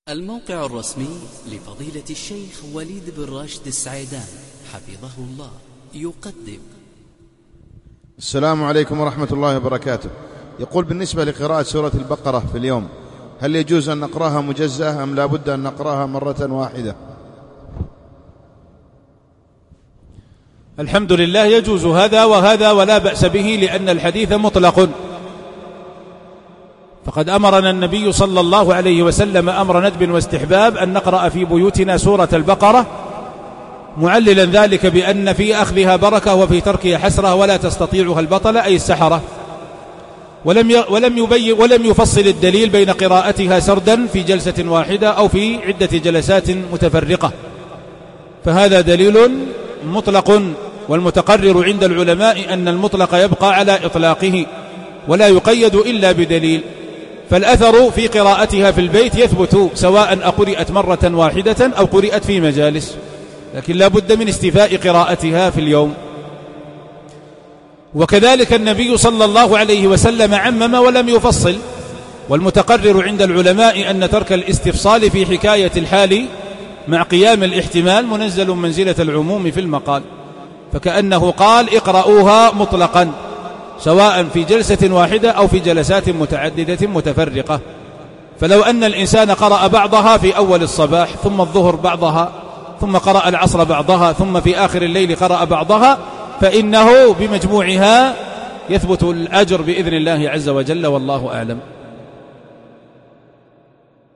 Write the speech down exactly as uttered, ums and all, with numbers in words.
الموقع الرسمي لفضيلة الشيخ وليد بن راشد السعيدان حفظه الله يقدم. السلام عليكم ورحمة الله وبركاته. يقول: بالنسبة لقراءة سورة البقرة في اليوم، هل يجوز أن نقرأها مجزأة أم لا بد أن نقرأها مرة واحدة؟ الحمد لله، يجوز هذا وهذا ولا بأس به، لأن الحديث مطلق. فقد أمرنا النبي صلى الله عليه وسلم أمر ندب واستحباب أن نقرأ في بيوتنا سورة البقرة، معللا ذلك بأن في أخذها بركة وفي تركها حسرة ولا تستطيعها البطلة أي السحرة. ولم ولم يبين ولم يفصل الدليل بين قراءتها سردا في جلسة واحدة أو في عدة جلسات متفرقة، فهذا دليل مطلق. والمتقرر عند العلماء أن المطلق يبقى على إطلاقه ولا يقيد إلا بدليل. فالأثر في قراءتها في البيت يثبت سواء أقرأت مرة واحدة أو قرأت في مجالس، لكن لا بد من استيفاء قراءتها في اليوم. وكذلك النبي صلى الله عليه وسلم عمم ولم يفصل. والمتقرر عند العلماء أن ترك الاستفصال في حكاية الحال مع قيام الاحتمال منزل منزلة العموم في المقال، فكأنه قال: اقرأوها مطلقا سواء في جلسة واحدة أو في جلسات متعددة متفرقة. فلو أن الإنسان قرأ بعضها في أول الصباح، ثم الظهر بعضها، ثم قرأ العصر بعضها، ثم في آخر الليل قرأ بعضها، فإنه بمجموعها يثبت الأجر بإذن الله عز وجل، والله أعلم.